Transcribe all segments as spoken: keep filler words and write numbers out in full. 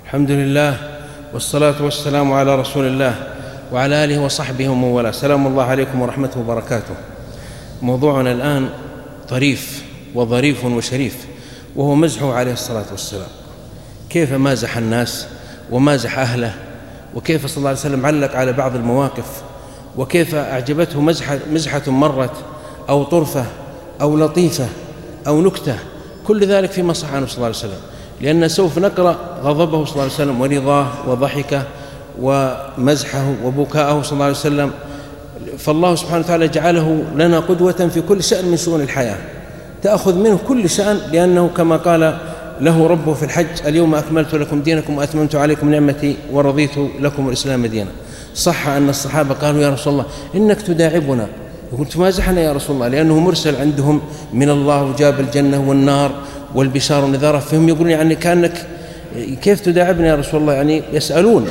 الحمد لله والصلاة والسلام على رسول الله وعلى آله وصحبه ومن والاه. سلام الله عليكم ورحمته وبركاته. موضوعنا الآن طريف وظريف وشريف، وهو مزحه عليه الصلاة والسلام، كيف مازح الناس ومازح أهله، وكيف صلى الله عليه وسلم علق على بعض المواقف، وكيف أعجبته مزحة, مزحة مرت أو طرفة أو لطيفة أو نكتة، كل ذلك فيما صح عنه صلى الله عليه وسلم، لأن سوف نقرأ غضبه صلى الله عليه وسلم ورضاه وضحكه ومزحه وبكاءه صلى الله عليه وسلم. فالله سبحانه وتعالى جعله لنا قدوة في كل شأن من شؤون الحياة، تأخذ منه كل شأن، لأنه كما قال له ربه في الحج: اليوم أكملت لكم دينكم وأتممت عليكم نعمتي ورضيت لكم الإسلام دينا. صح أن الصحابة قالوا: يا رسول الله إنك تداعبنا، يقول تمازحنا يا رسول الله، لأنه مرسل عندهم من الله وجاب الجنة والنار والبشار والنذارة، فهم يقولون يعني كأنك كيف تداعبنا يا رسول الله، يعني يسألون.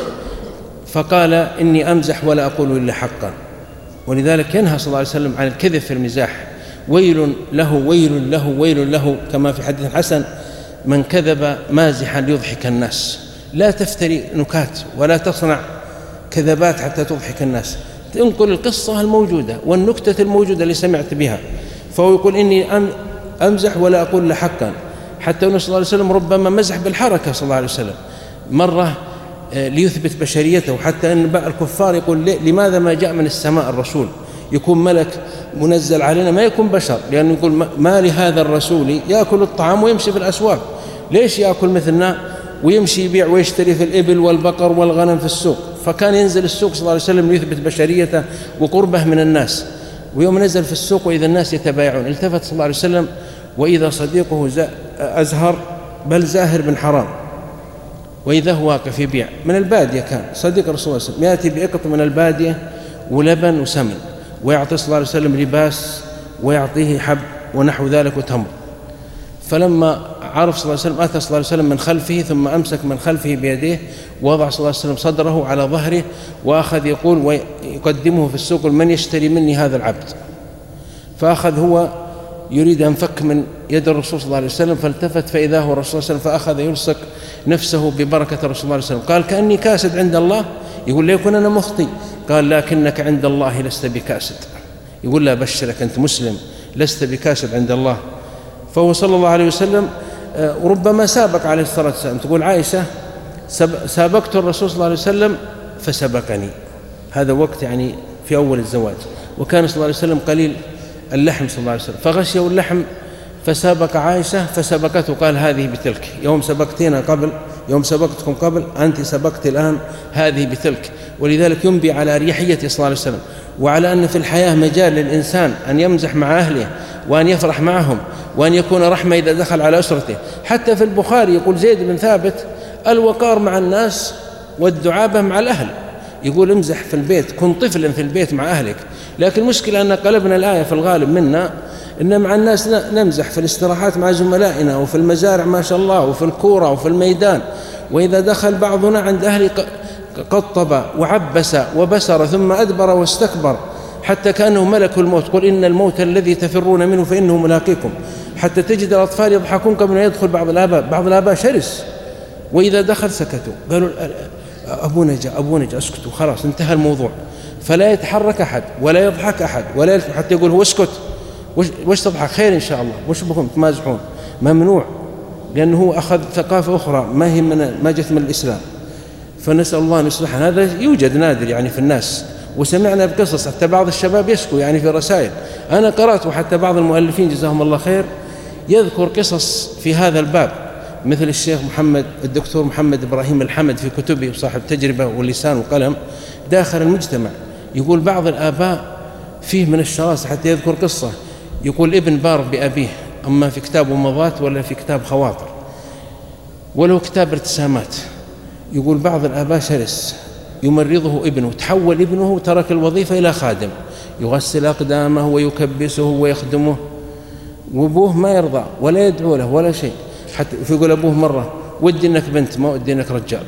فقال: إني أمزح ولا أقول إلا حقا. ولذلك ينهى صلى الله عليه وسلم عن الكذب في المزاح: ويل له ويل له ويل له، كما في حديث حسن: من كذب مازحا ليضحك الناس. لا تفتري نكات ولا تصنع كذبات حتى تضحك الناس، انقل القصة الموجودة والنكتة الموجودة اللي سمعت بها. فهو يقول: إني أمزح ولا أقول إلا حقا. حتى أنه صلى الله عليه وسلم ربما مزح بالحركة صلى الله عليه وسلم مرة ليثبت بشريته، حتى أن الكفار يقول: لماذا ما جاء من السماء الرسول، يكون ملك منزل علينا، ما يكون بشر، لأنه يقول: ما لهذا الرسول يأكل الطعام ويمشي في الأسواق، ليش يأكل مثلنا ويمشي يبيع ويشتري في الإبل والبقر والغنم في السوق؟ فكان ينزل السوق صلى الله عليه وسلم ليثبت بشريته وقربه من الناس. ويوم نزل في السوق وإذا الناس يتبايعون، التفت صلى الله عليه وسلم وإذا صديقه أزهر بل زاهر بن حرام، وإذا هو واقف يبيع من البادية، كان صديق رسول الله صلى الله عليه وسلم، يأتي بإقط من البادية ولبن وسمن، ويعطي صلى الله عليه وسلم لباس ويعطيه حب ونحو ذلك وتمر. فلما عرف صلى الله عليه وسلم أتى صلى الله عليه وسلم من خلفه، ثم أمسك من خلفه بيديه، ووضع صلى الله عليه وسلم صدره على ظهره، وأخذ يقول ويقدمه في السوق: من يشتري مني هذا العبد؟ فأخذ هو يريد أن فك من يد الرسول صلى الله عليه وسلم، فالتفت فإذا هو الرسول صلى الله عليه وسلم، فأخذ يلصق نفسه ببركة الرسول صلى الله عليه وسلم. قال: كأني كاسد عند الله. يقول: ليكن أنا مخطي. قال: لكنك عند الله لست بكاسد. يقول: لا أبشرك، أنت مسلم لست بكاسد عند الله. فهو صلى الله عليه وسلم وربما سابق عليه الصلاة والسلام. تقول عائشة: سابقت الرسول صلى الله عليه وسلم فسبقني. هذا وقت يعني في أول الزواج، وكان صلى الله عليه وسلم قليل اللحم صلى الله عليه وسلم، فغشيه اللحم فسابق عائشة فسبقته. قال: هذه بتلك، يوم سبقتنا قبل، يوم سبقتكم قبل، أنت سبقت الآن، هذه بتلك. ولذلك ينبي على أريحيته صلى الله عليه وسلم، وعلى أن في الحياة مجال للإنسان أن يمزح مع أهله وأن يفرح معهم وأن يكون رحمة إذا دخل على أسرته. حتى في البخاري يقول زيد بن ثابت: الوقار مع الناس والدعابة مع الأهل. يقول: امزح في البيت، كن طفلا في البيت مع أهلك. لكن المشكلة أن قلبنا الآية في الغالب منا إن مع الناس نمزح في الاستراحات مع زملائنا وفي المزارع ما شاء الله وفي الكورة وفي الميدان، وإذا دخل بعضنا عند أهله قطب وعبس وبسر ثم أدبر واستكبر، حتى كأنه ملك الموت. قل: إن الموت الذي تفرون منه فإنه ملاقيكم. حتى تجد الأطفال يضحكون قبل أن يدخل بعض الآباء. بعض الآباء شرس، وإذا دخل سكتوا، قالوا: أبونا جاء أبونا جاء، اسكتوا خلاص انتهى الموضوع. فلا يتحرك أحد ولا يضحك أحد ولا يلتفت، حتى يقول هو: اسكت، وش تضحك؟ خير إن شاء الله، وش بكم تمازحون؟ ممنوع، لأنه هو أخذ ثقافة أخرى ما هي من ما جت من الإسلام. فنسأل الله أن يصلحنا. هذا يوجد نادر يعني في الناس، وسمعنا بقصص حتى بعض الشباب يشكو يعني في الرسائل. أنا قرأت، وحتى بعض المؤلفين جزاهم الله خير يذكر قصص في هذا الباب، مثل الشيخ محمد الدكتور محمد إبراهيم الحمد في كتبه، صاحب تجربة واللسان وقلم داخل المجتمع. يقول بعض الآباء فيه من الشراسة، حتى يذكر قصة، يقول: ابن بار بأبيه، أما في كتاب مضات ولا في كتاب خواطر ولو كتاب ارتسامات. يقول بعض الآباء شرس، يمرضه ابنه، تحول ابنه ترك الوظيفة إلى خادم، يغسل أقدامه ويكبسه ويخدمه، وأبوه ما يرضى ولا يدعو له ولا شيء. حتى يقول أبوه مرة: ودي إنك بنت ما ودي إنك رجال.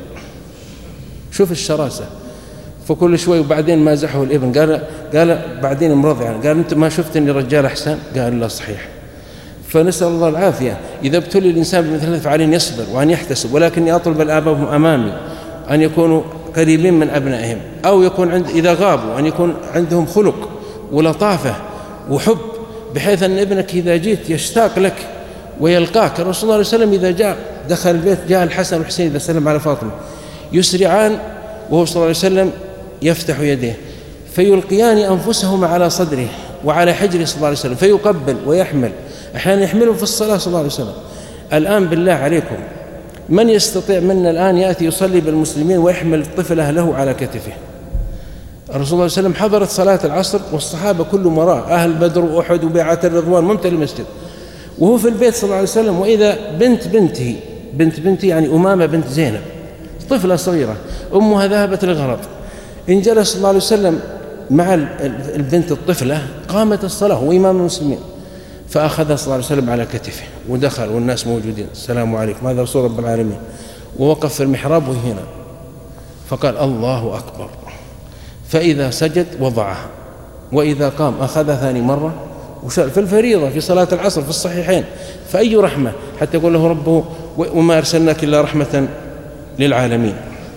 شوف الشراسة. فكل شوي وبعدين مازحه الابن، قال قال بعدين مرض يعني، قال: أنت ما شفت إني رجال أحسن؟ قال: لا صحيح. فنسأل الله العافية. إذا ابتلي الإنسان بمثل هذا فعليه أن يصبر وأن يحتسب، ولكني أطلب الآباء أمامي أن يكونوا قريبين من أبنائهم، أو يكون عند إذا غابوا أن يكون عندهم خلق ولطافة وحب، بحيث أن ابنك إذا جيت يشتاق لك ويلقاك. الرسول صلى الله عليه وسلم إذا جاء دخل البيت جاء الحسن والحسين إذا سلم على فاطمة يسرعان وهو صلى الله عليه وسلم يفتح يديه فيلقيان أنفسهما على صدره وعلى حجره صلى الله عليه وسلم فيقبل ويحمل، أحيانا يحملهم في الصلاة صلى الله عليه وسلم. الآن بالله عليكم من يستطيع منا الآن يأتي يصلي بالمسلمين ويحمل طفله له على كتفه؟ الرسول صلى الله عليه وسلم حضرت صلاة العصر والصحابة كلهم وراء، أهل بدر وأحد وبيعة الرضوان ممتلئ المسجد، وهو في البيت صلى الله عليه وسلم، وإذا بنت بنته بنت بنته يعني أمامة بنت زينب طفلة صغيرة أمها ذهبت للغرض، إن جلس صلى الله عليه وسلم مع البنت الطفلة قامت الصلاة وإمام المسلمين، فأخذها صلى الله عليه وسلم على كتفه ودخل والناس موجودين، السلام عليكم، هذا رسول رب العالمين، ووقف في المحراب وهنا فقال الله أكبر، فإذا سجد وضعها، وإذا قام أخذها ثاني مرة في الفريضة في صلاة العصر في الصحيحين. فأي رحمة حتى يقول له ربه وما أرسلناك إلا رحمة للعالمين.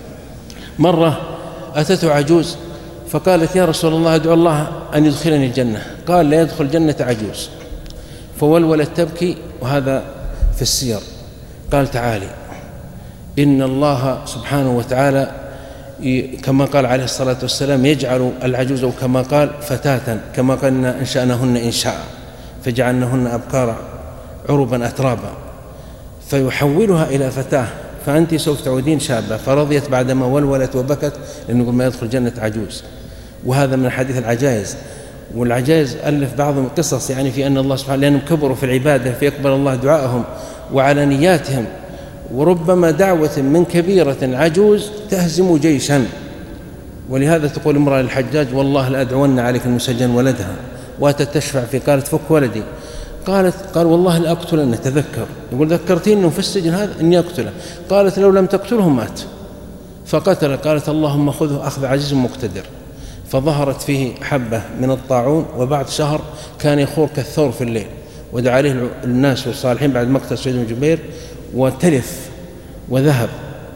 مرة أتته عجوز فقالت يا رسول الله أدعو الله أن يدخلني الجنة، قال لا يدخل الجنة عجوز، فولولت تبكي، وهذا في السير. قال تعالي إن الله سبحانه وتعالى كما قال عليه الصلاة والسلام يجعل العجوز كما قال فتاة، كما قلنا إنشأنهن إنشاء فجعلنهن أبكارا عربا أترابا، فيحولها إلى فتاة، فأنت سوف تعودين شابة، فرضيت بعدما ولولت وبكت لأنه ما يدخل جنة عجوز. وهذا من حديث العجائز، والعجائز ألف بعضهم قصص يعني في أن الله سبحانه لأنهم كبروا في العبادة فيقبل الله دعائهم وعلى نياتهم، وربما دعوة من كبيرة عجوز تهزم جيشا. ولهذا تقول امرأة للحجاج والله لأدعون عليك المسجن ولدها، وأتت تشفع في قالت فك ولدي، قالت قال والله لأقتلن، تذكر يقول ذكرتني أنه في السجن هذا إني أقتله، قالت لو لم تقتله مات، فقتل، قالت اللهم خذه أخذ عزيز مقتدر، فظهرت فيه حبة من الطاعون، وبعد شهر كان يخور كالثور في الليل، ودعا عليه الناس والصالحين بعد مقتل سعيد بن جبير وتلف وذهب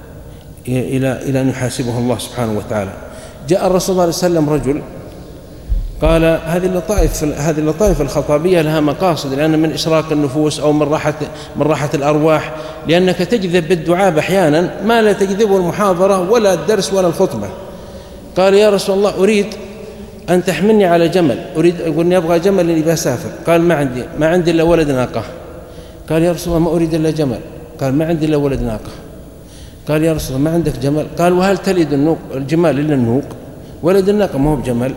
إلى إلى أن يحاسبه الله سبحانه وتعالى. جاء الرسول صلى الله عليه وسلم رجل قال هذه اللطائف هذه اللطائف الخطابية لها مقاصد، لأن من إشراق النفوس أو من راحة من راحة الأرواح، لأنك تجذب بالدعاء أحيانا ما لا تجذبه المحاضرة ولا الدرس ولا الخطبة. قال يا رسول الله أريد أن تحملني على جمل، أريد أقول أبغى جمل اللي بسافر، قال ما عندي ما عندي إلا ولد ناقة. قال يا رسول الله ما أريد إلا جمل، قال ما عندي إلا ولد ناقة. قال يا رسول الله ما عندك جمل، قال وهل تلد النوق الجمال إلا النوق، ولد الناقة ما هو بجمل.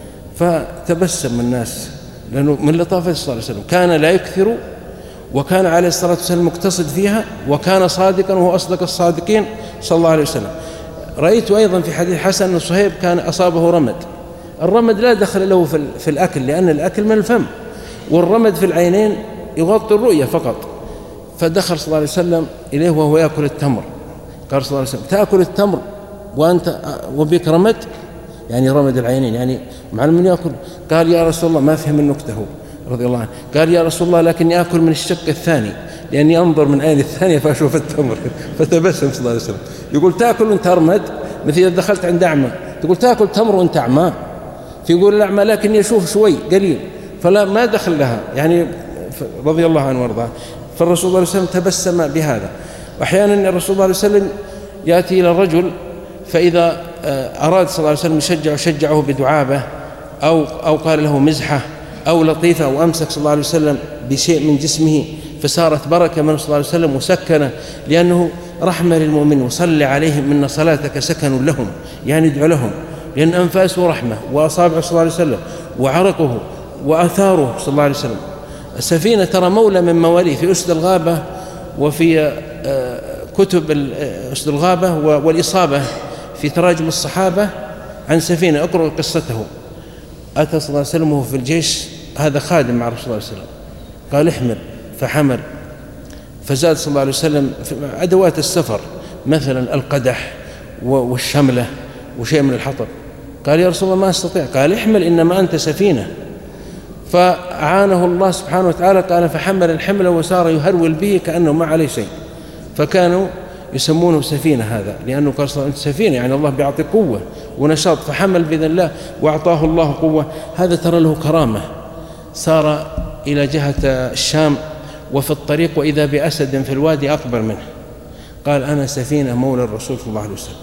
فتبسم الناس لأنه من لطافة صلى الله عليه وسلم، كان لا يكثر، وكان عليه الصلاة والسلام مقتصد فيها، وكان صادقا وهو أصدق الصادقين صلى الله عليه وسلم. رأيت أيضا في حديث حسن أن صهيب كان أصابه رمد، الرمد لا دخل له في الأكل لأن الأكل من الفم، والرمد في العينين يغطي الرؤية فقط، فدخل صلى الله عليه وسلم إليه وهو يأكل التمر، قال صلى الله عليه وسلم تأكل التمر وأنت وبك رمد، يعني رمد العينين يعني معلم من يأكل. قال يا رسول الله ما فهم النكتة هو رضي الله عنه، قال يا رسول الله لكني أكل من الشق الثاني لأني أنظر من عين الثانية فأشوف التمر. فتبسم صلى الله عليه وسلم يقول تأكل وأنت أرمد، مثل إذا دخلت عند أعمى تقول تأكل تمر وأنت أعمى، فيقول الأعمى لكني أشوف شوي قليل، فلا ما دخل لها يعني رضي الله عنه وارضاه. فالرسول صلى الله عليه وسلم تبسم بهذا. وأحيانا الرسول صلى الله عليه وسلم يأتي إلى الرجل فإذا أراد صلى الله عليه وسلم يشجعه شجعه بدعابة أو أو قال له مزحة أو لطيفة، أو أمسك صلى الله عليه وسلم بشيء من جسمه فصارت بركة منه صلى الله عليه وسلم وسكنه، لأنه رحمة للمؤمن، وصل عليهم إن صلاتك سكن لهم، يعني ادعو لهم، لأن أنفاسه رحمة، وأصابعه صلى الله عليه وسلم وعرقه وأثاره صلى الله عليه وسلم. السفينة ترى مولى من مواليه في أسد الغابة، وفي كتب أسد الغابة والإصابة في تراجم الصحابة عن سفينة اقرأوا قصته. أتى صلى الله عليه وسلم وهو في الجيش، هذا خادم مع رسول الله صلى الله عليه وسلم، قال احمل فحمل، فزاد صلى الله عليه وسلم في أدوات السفر مثلا القدح والشملة وشيء من الحطب. قال يا رسول الله ما استطيع، قال احمل إنما أنت سفينة. فأعانه الله سبحانه وتعالى، قال فحمل الحمل وسار يهرول به كأنه ما عليه شيء، فكانوا يسمونه سفينة هذا، لأنه قال أنت سفينة يعني الله بيعطي قوة ونشاط، فحمل بإذن الله وأعطاه الله قوة. هذا ترى له كرامة. سار إلى جهة الشام وفي الطريق وإذا بأسد في الوادي أكبر منه، قال أنا سفينة مولى الرسول صلى الله عليه وسلم.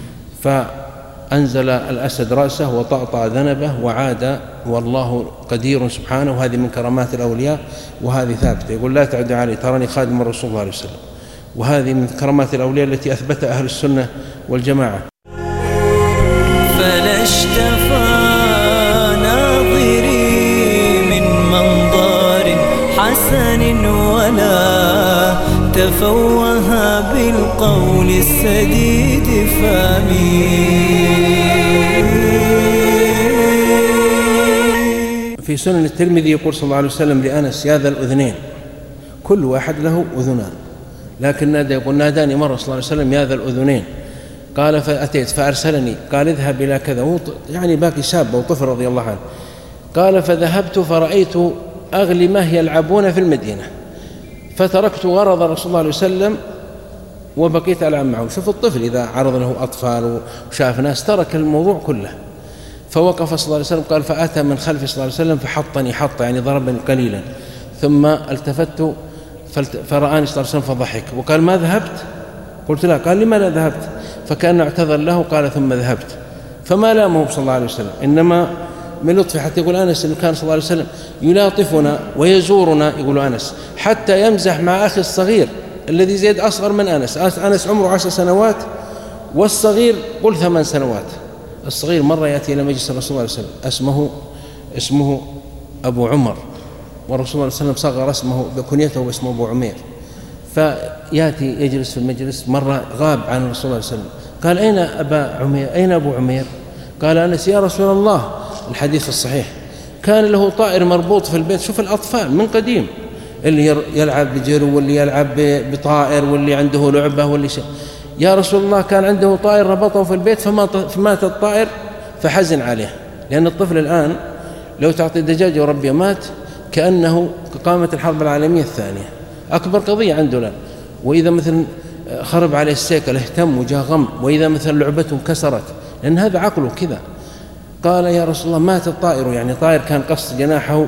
فأنزل الأسد رأسه وطأطأ ذنبه وعاد، والله قدير سبحانه. وهذه من كرامات الأولياء، وهذه ثابتة. يقول لا تعد علي، تراني خادم الرسول صلى الله عليه وسلم. وهذه من كرامات الأولياء التي أثبتها أهل السنة والجماعة. فلا اشتفى ناظري من منظر حسن ولا تفوه بالقول السديد فامي. في سنن الترمذي يقول صلى الله عليه وسلم لأنس يا ذا الأذنين، كل واحد له أذنان، لكن نادى يقول ناداني مرة صلى الله عليه وسلم يا ذا الأذنين، قال فأتيت فأرسلني قال اذهب إلى كذا، يعني باقي شاب وطفل رضي الله عنه، قال فذهبت فرأيت أغلمة يلعبون في المدينة، فتركت غرض رسول الله عليه وسلم وبقيت ألعب معه. شوف الطفل إذا عرض له أطفال وشاف ناس ترك الموضوع كله. فوقف صلى الله عليه وسلم قال فأتى من خلفي صلى الله عليه وسلم فحطني حطة، يعني ضربني قليلا، ثم التفت فرآني صلى الله عليه وسلم فضحك وقال ما ذهبت؟ قلت لا. قال لما لا ذهبت؟ فكان اعتذر له، قال ثم ذهبت. فما لامه صلى الله عليه وسلم، إنما من لطفه. حتى يقول أنس إنه كان صلى الله عليه وسلم يلاطفنا ويزورنا، يقول أنس، حتى يمزح مع أخي الصغير الذي زيد أصغر من أنس. أنس عمره عشر سنوات والصغير قل ثمان سنوات. الصغير مرة يأتي إلى مجلس الرسول صلى الله عليه وسلم، اسمه اسمه أبو عمر، والرسول صلى الله عليه وسلم صغر اسمه بكنيته واسمه أبو عمير. فيأتي يجلس في المجلس، مرة غاب عن الرسول صلى الله عليه وسلم، قال أين أبا عمير؟ أين أبو عمير؟ قال أنس يا رسول الله، الحديث الصحيح، كان له طائر مربوط في البيت. شوف الأطفال من قديم، اللي يلعب بجرو واللي يلعب بطائر واللي عنده لعبة واللي شيء. يا رسول الله كان عنده طائر ربطه في البيت فمات الطائر فحزن عليه. لأن الطفل الآن لو تعطي دجاجة وربيه مات كأنه قامت الحرب العالمية الثانية، أكبر قضية عنده الآن. وإذا مثل خرب عليه السيكل اهتم وجاء غم، وإذا مثل لعبته انكسرت، لأن هذا عقله كذا. قال يا رسول الله مات الطائر، يعني طائر كان قص جناحه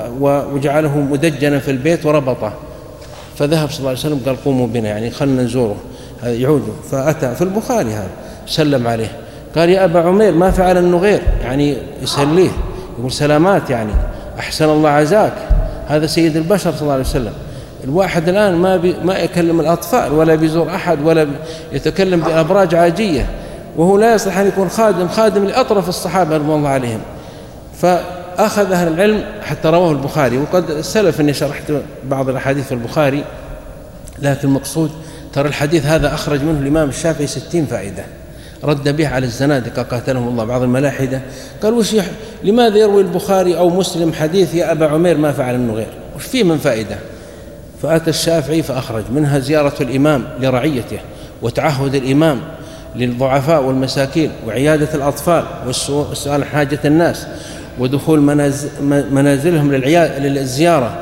وجعله مدجنا في البيت وربطه. فذهب صلى الله عليه وسلم قال قوموا بنا، يعني خلنا نزوره، هذا يعوده. فأتى في البخاري هذا، سلم عليه، قال يا أبا عمير ما فعل النغير، يعني يسليه، يقول سلامات، يعني أحسن الله عزاك، هذا سيد البشر صلى الله عليه وسلم. الواحد الآن ما بي ما يكلم الأطفال ولا بيزور أحد ولا يتكلم بأبراج عاجية، وهو لا يصلح أن يكون خادم خادم لأطرف الصحابة رضي الله عليهم. فأخذ أهل العلم حتى رواه البخاري، وقد سلف أني شرحت بعض الأحاديث في البخاري، لكن المقصود ترى الحديث هذا أخرج منه الإمام الشافعي ستين فائدة، رد به على الزنادقة قاتلهم الله. بعض الملاحدة قال وش يح... لماذا يروي البخاري أو مسلم حديث يا أبا عمير ما فعل النغير، وش فيه من فائدة؟ فأتى الشافعي فأخرج منها زيارة الإمام لرعيته، وتعهد الإمام للضعفاء والمساكين، وعيادة الأطفال، والسؤال عن حاجة الناس، ودخول منازل منازلهم للزيارة،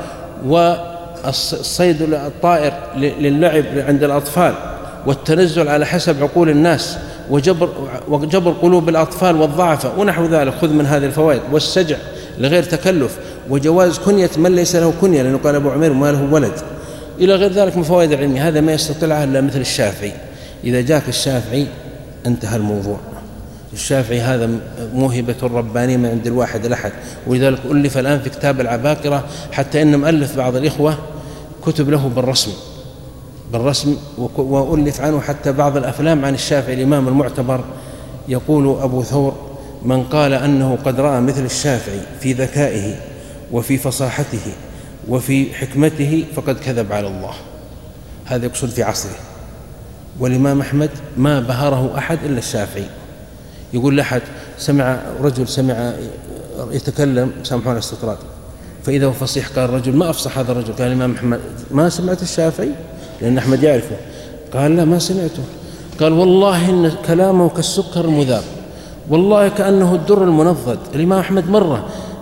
والصيد الطائر للعب عند الأطفال، والتنزل على حسب عقول الناس، وجبر, وجبر قلوب الأطفال والضعفاء ونحو ذلك. خذ من هذه الفوائد، والسجع لغير تكلف، وجواز كنية من ليس له كنية، لأنه قال أبو عمير ما له ولد، إلى غير ذلك من فوائد العلمية. هذا ما يستطيعها إلا مثل الشافعي. إذا جاك الشافعي انتهى الموضوع. الشافعي هذا موهبة ربانية من عند الواحد الأحد، ولذلك ألف الآن في كتاب العباقرة، حتى إن مؤلف بعض الإخوة كتب له بالرسم بالرسم وألف عنه حتى بعض الأفلام عن الشافعي الإمام المعتبر. يقول أبو ثور من قال أنه قد رأى مثل الشافعي في ذكائه وفي فصاحته وفي حكمته فقد كذب على الله. هذا يقصد في عصره. والإمام أحمد ما بهره أحد إلا الشافعي. يقول لأحد سمع رجل سمع يتكلم، سامحونا الاستطراد، فإذا هو فصيح، قال الرجل ما أفصح هذا الرجل، قال الإمام أحمد ما سمعت الشافعي؟ لأن أحمد يعرفه. قال لا ما سمعته. قال والله إن كلامه كالسكر المذاب، والله كأنه الدر المنضد. الإمام أحمد مرة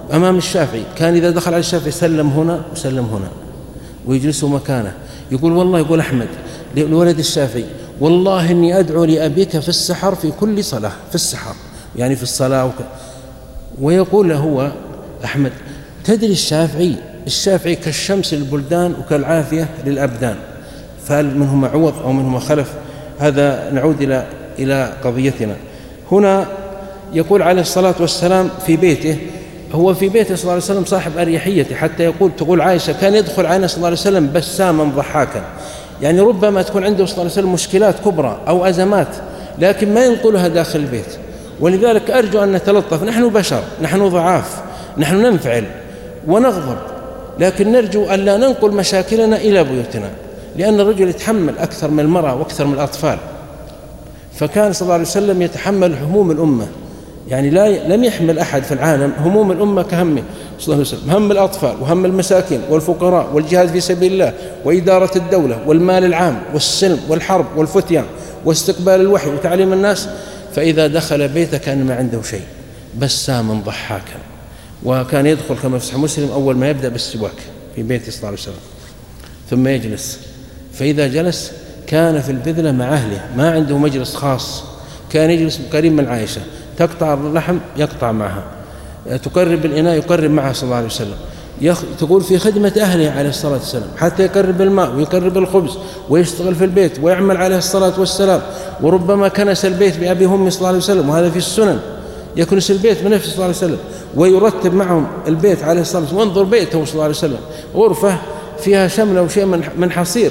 أمام الشافعي، كان إذا دخل على الشافعي سلم هنا وسلم هنا ويجلسوا مكانه. يقول والله، يقول أحمد لولد الشافعي، والله إني أدعو لأبيك في السحر في كل صلاة، في السحر يعني في الصلاة وك... ويقول له هو أحمد، تدري الشافعي الشافعي كالشمس للبلدان وكالعافية للأبدان، فهل منهما عوض أو منهما خلف؟ هذا نعود إلى إلى قضيتنا هنا. يقول عليه الصلاة والسلام في بيته، هو في بيته صلى الله عليه وسلم صاحب أريحيته، حتى يقول تقول عائشة كان يدخل علينا صلى الله عليه وسلم بساما ضحاكا، يعني ربما تكون عنده صلى الله عليه وسلم مشكلات كبرى أو أزمات لكن ما ينقلها داخل البيت. ولذلك أرجو أن نتلطف، نحن بشر، نحن ضعاف، نحن ننفعل ونغضب، لكن نرجو أن لا ننقل مشاكلنا إلى بيوتنا، لأن الرجل يتحمل أكثر من المرأة وأكثر من الأطفال. فكان صلى الله عليه وسلم يتحمل هموم الأمة، يعني لا لم يحمل أحد في العالم هموم الأمة كهمه صلى الله عليه وسلم، هم الأطفال وهم المساكين والفقراء والجهاد في سبيل الله وإدارة الدولة والمال العام والسلم والحرب والفتيان واستقبال الوحي وتعليم الناس. فإذا دخل بيته كان ما عنده شيء، بساما ضحاكا. وكان يدخل كما في صحيح مسلم أول ما يبدأ بالسواك في بيته صلى الله عليه وسلم، ثم يجلس، فإذا جلس كان في البذلة مع أهله، ما عنده مجلس خاص، كان يجلس قريب من عائشة، تقطع اللحم يقطع معها، تقرب الإناء يقرب معها صلى الله عليه وسلم، يخ... تقول في خدمة أهله عليه الصلاة والسلام، حتى يقرب الماء ويقرب الخبز ويشتغل في البيت ويعمل عليه الصلاة والسلام. وربما كنس البيت بأبي هم صلى الله عليه وسلم، وهذا في السنن، يكنس البيت بنفسه صلى الله عليه وسلم ويرتب معهم البيت عليه الصلاة والسلام. وانظر بيته صلى الله عليه وسلم، غرفة فيها شملة وشيء من حصير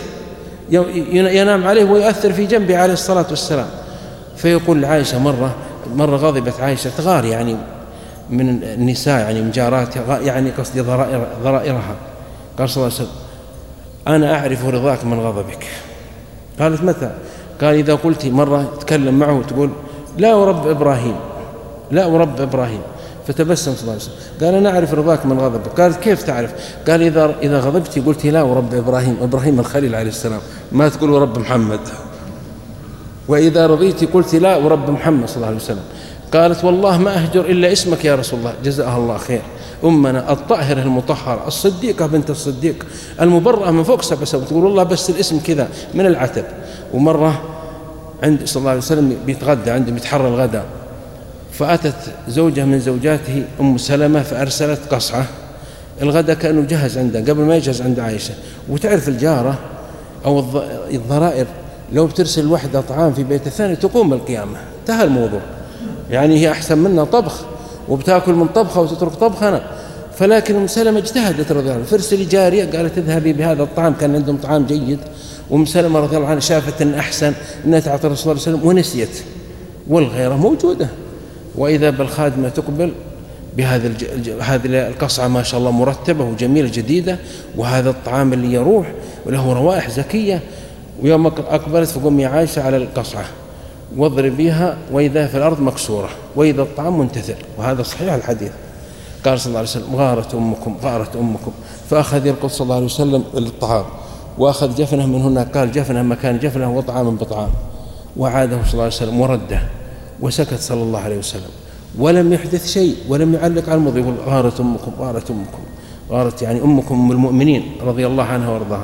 ينام عليه ويؤثر في جنبه عليه الصلاة والسلام. فيقول عائشة مرة مرة غضبت عائشة تغار يعني من النساء، يعني من جاراتها، يعني قصدي ضرائر ضرائرها، قال صلى الله عليه وسلم أنا أعرف رضاك من غضبك. قالت متى؟ قال إذا قلت مرة تكلم معه تقول لا ورب إبراهيم، لا ورب إبراهيم، فتبسم صلى الله عليه وسلم قال أنا أعرف رضاك من غضبك. قالت كيف تعرف؟ قال إذا إذا غضبت قلت لا ورب إبراهيم، إبراهيم الخليل عليه السلام، ما تقول ورب محمد، وإذا رضيت قلت لا ورب محمد صلى الله عليه وسلم. قالت والله ما أهجر إلا اسمك يا رسول الله، جزاها الله خير، أمنا الطاهرة المطهرة الصديقة بنت الصديق المبرأة من فوق سبع سماوات، تقول والله بس الاسم كذا من العتب. ومرة عند صلى الله عليه وسلم بيتغدى عنده بيتحرى الغداء، فأتت زوجة من زوجاته أم سلمة فأرسلت قصعة، الغداء كأنه جهز عندها قبل ما يجهز عند عائشة. وتعرف الجارة أو الضرائر لو بترسل وحدة طعام في بيت الثاني تقوم بالقيامة، انتهى الموضوع، يعني هي أحسن منا طبخ وبتاكل من طبخة وتترك طبخنا. فلكن أم سلمة اجتهدت رضي الله عنها، فرسلي جارية قالت اذهبي بهذا الطعام، كان عندهم طعام جيد. وأم سلمة رضي الله عنها شافت أن أحسن أنها تعطي الرسول صلى الله عليه وسلم ونسيت، والغيرة موجودة. وإذا بالخادمة تقبل بهذا الج... هذه القصعة ما شاء الله مرتبة وجميلة جديدة، وهذا الطعام اللي يروح وله روائح زكية. ويوم أقبلت فقوم يا عائشة على القصعة واضربيها وإذا في الأرض مكسورة وإذا الطعام منتثر، وهذا صحيح الحديث. قال صلى الله عليه وسلم غارت أمكم غارت أمكم، فأخذ يركض صلى الله عليه وسلم للطعام وأخذ جفنه من هنا، قال جفنه مكان جفنه وطعاما بطعام، وعاده صلى الله عليه وسلم ورده، وسكت صلى الله عليه وسلم ولم يحدث شيء ولم يعلق على الموضوع. يقول غارت أمكم غارت أمكم غارت يعني أمكم أم المؤمنين رضي الله عنها وارضاها.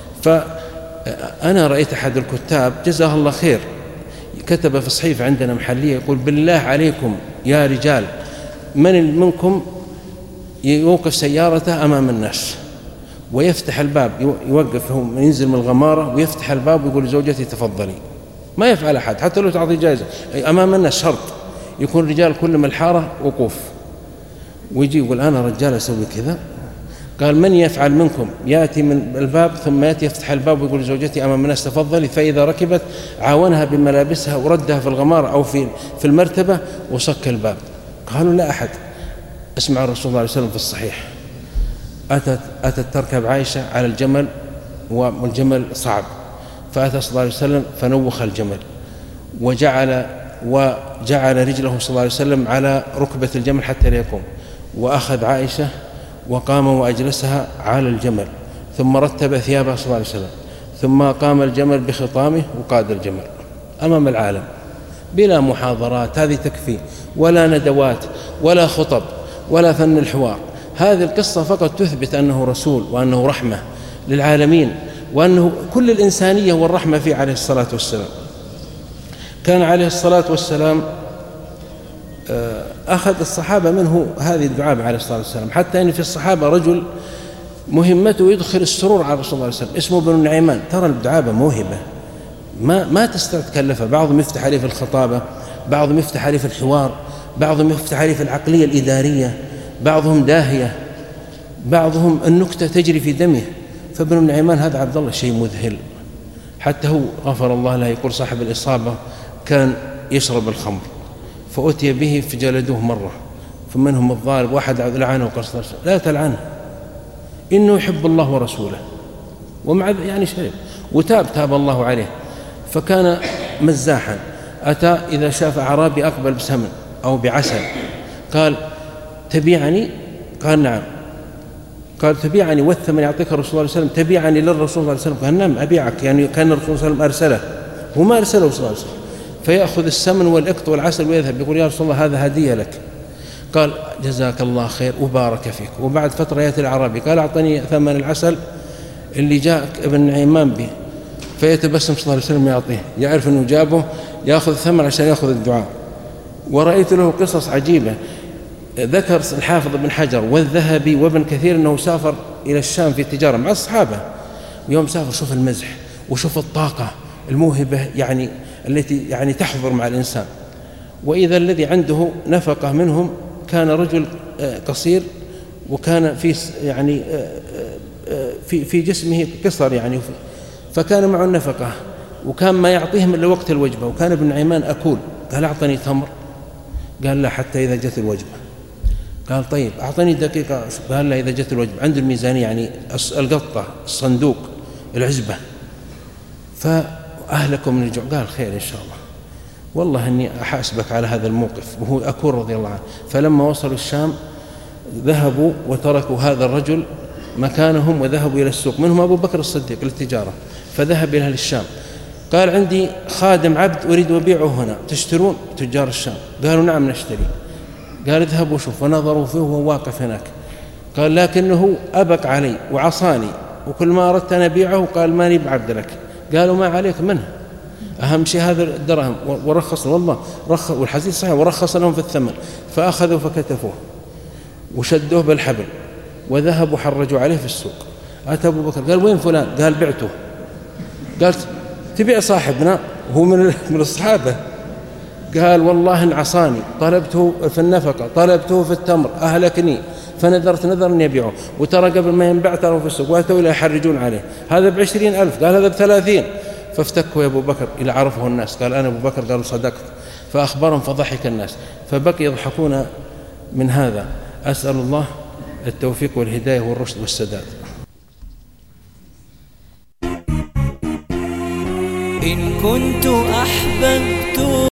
فأنا رأيت أحد الكتاب جزاه الله خير كتب في الصحيفة عندنا محلية يقول بالله عليكم يا رجال من منكم يوقف سيارته أمام الناس ويفتح الباب، يوقف هو ينزل من الغمارة ويفتح الباب ويقول لزوجتي تفضلي، ما يفعل أحد حتى لو تعطي جائزة أمام الناس، شرط يكون رجال كل ملحارة وقوف، ويجي يقول أنا رجال أسوي كذا. قال من يفعل منكم يأتي من الباب ثم يأتي يفتح الباب ويقول لزوجتي أمام الناس تفضلي، فإذا ركبت عاونها بملابسها وردها في الغمارة أو في في المرتبة وصك الباب. قالوا لا أحد. اسمع الرسول صلى الله عليه وسلم في الصحيح أتت, أتت تركب عائشة على الجمل والجمل صعب، فأتى صلى الله عليه وسلم فنوخ الجمل وجعل وجعل رجله صلى الله عليه وسلم على ركبة الجمل حتى لا يقوم، وأخذ عائشة وقام وأجلسها على الجمل، ثم رتب ثيابها صلى الله عليه وسلم، ثم قام الجمل بخطامه وقاد الجمل أمام العالم بلا محاضرات، هذه تكفي، ولا ندوات ولا خطب ولا فن الحوار. هذه القصة فقط تثبت أنه رسول وأنه رحمة للعالمين، وأنه كل الإنسانية والرحمة فيه عليه الصلاة والسلام. كان عليه الصلاة والسلام أخذ الصحابة منه هذه الدعابة عليه الصلاة والسلام، حتى أن في الصحابة رجل مهمته يدخل السرور على رسول الله صلى الله عليه وسلم اسمه بن النعيمان. ترى الدعابة موهبة ما ما تستكلفها. بعضهم يفتح عليه في الخطابة، بعضهم يفتح عليه في الحوار، بعضهم يفتح عليه في العقلية الإدارية، بعضهم داهية، بعضهم النكتة تجري في دمه. فابن النعيمان هذا عبد الله شيء مذهل، حتى هو غفر الله له يقول صاحب الإصابة كان يشرب الخمر فأتي به فجلدوه مرة، فمنهم الضارب واحد لعنه وقال لا تلعنه إنه يحب الله ورسوله، ومع يعني شرب وتاب تاب الله عليه. فكان مزاحا، أتى إذا شاف أعرابي أقبل بسمن أو بعسل قال تبيعني؟ قال نعم. قال تبيعني والثمن يعطيك الرسول صلى الله عليه وسلم، تبيعني للرسول صلى الله عليه وسلم؟ قال نعم أبيعك، يعني كان الرسول صلى الله عليه وسلم أرسله وما أرسله صلى الله عليه وسلم. فيأخذ السمن والإقط والعسل ويذهب يقول يا رسول الله هذا هدية لك. قال جزاك الله خير وبارك فيك. وبعد فترة يأتي الأعرابي قال أعطني ثمن العسل اللي جاء ابن نعيمان به، فيتبسم صلى الله عليه وسلم يعطيه، يعرف أنه جابه يأخذ الثمن عشان يأخذ الدعاء. ورأيت له قصص عجيبة. ذكر الحافظ ابن حجر والذهبي وابن كثير أنه سافر إلى الشام في التجارة مع الصحابة، ويوم سافر شوف المزح وشوف الطاقة الموهبة يعني التي يعني تحضر مع الإنسان. وإذا الذي عنده نفقة منهم كان رجل قصير وكان في يعني في في جسمه قصر يعني، فكان معه النفقة وكان ما يعطيهم إلا وقت الوجبة. وكان ابن نعيمان أكول، قال أعطني تمر، قال لا حتى إذا جت الوجبة. قال طيب أعطني دقيقة، قال لا إذا جت الوجبة. عنده الميزانية يعني القطة الصندوق العزبة. فأهلكم من الجوع؟ قال خير إن شاء الله، والله أني أحاسبك على هذا الموقف. وهو أكون رضي الله عنه. فلما وصلوا الشام ذهبوا وتركوا هذا الرجل مكانهم وذهبوا إلى السوق، منهم أبو بكر الصديق للتجارة، فذهب إلى أهل الشام. قال عندي خادم عبد أريد أبيعه هنا، تشترون؟ تجار الشام قالوا نعم نشتري. قال اذهبوا شوف، ونظروا فيه وهو واقف هناك. قال لكنه أبق علي وعصاني، وكل ما أردت أن أبيعه قال ماني بعبد لك. قالوا ما عليك منه، أهم شيء هذا الدرهم. ورخص والله رخص، والحديث صحيح، ورخص لهم في الثمن. فأخذوا فكتفوه وشدوه بالحبل وذهبوا حرجوا عليه في السوق. أتى أبو بكر قال وين فلان؟ قال بعته. قال تبيع صاحبنا هو من من الصحابة؟ قال والله إن عصاني، طلبته في النفقة، طلبته في التمر، أهلكني، فنذرت نذر أن يبيعه، وترى قبل ما ينبع ترى في السوق، وأتوا إلى يحرجون عليه، هذا بعشرين ألف، قال هذا بثلاثين. فافتكوا يا أبو بكر إلى عرفه الناس، قال أنا أبو بكر، قالوا صدقت. فأخبرهم فضحك الناس، فبقي يضحكون من هذا. أسأل الله التوفيق والهداية والرشد والسداد. إن كنت أحببت